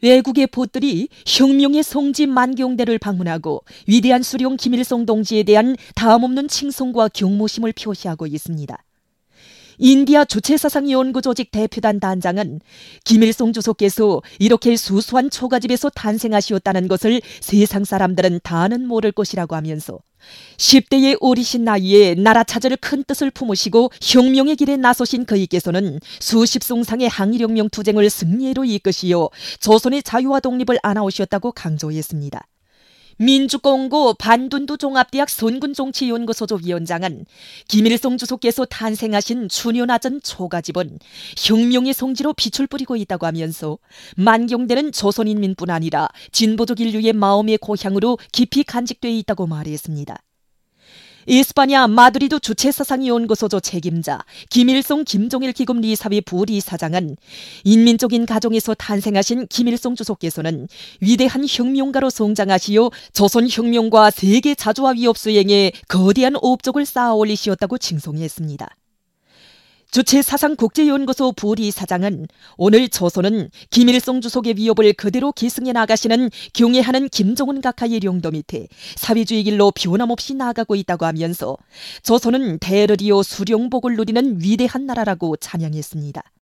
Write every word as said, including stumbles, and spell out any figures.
외국의 보들이 혁명의 성지 만경대를 방문하고 위대한 수령 김일성 동지에 대한 다음없는 칭송과 경모심을 표시하고 있습니다. 인디아 주체사상연구조직 대표단 단장은 김일성 주석께서 이렇게 수수한 초가집에서 탄생하시었다는 것을 세상 사람들은 다는 모를 것이라고 하면서 십 대의 어리신 나이에 나라 찾을 큰 뜻을 품으시고 혁명의 길에 나서신 그이께서는 수십 송상의 항일혁명 투쟁을 승리로 이끄시어 조선의 자유와 독립을 안아오셨다고 강조했습니다. 민주공고 반둔두 종합대학 선군정치연구소조 위원장은 김일성 주석께서 탄생하신 추년화전 초가집은 혁명의 성지로 빛을 뿌리고 있다고 하면서 만경대는 조선인민뿐 아니라 진보적 인류의 마음의 고향으로 깊이 간직되어 있다고 말했습니다. 이스파냐 마드리드 주체사상연구소조 책임자 김일성 김종일 기금 리사회 부리사장은 인민적인 가정에서 탄생하신 김일성 주석께서는 위대한 혁명가로 성장하시어 조선혁명과 세계 자주화 위협 수행에 거대한 업적을 쌓아 올리시었다고 칭송했습니다. 주체사상국제연구소 부리사장은 오늘 조선은 김일성 주석의 위협을 그대로 계승해 나가시는 경애하는 김정은 각하의 령도 밑에 사회주의 길로 변함없이 나아가고 있다고 하면서 조선은 대를 이어 수령복을 누리는 위대한 나라라고 찬양했습니다.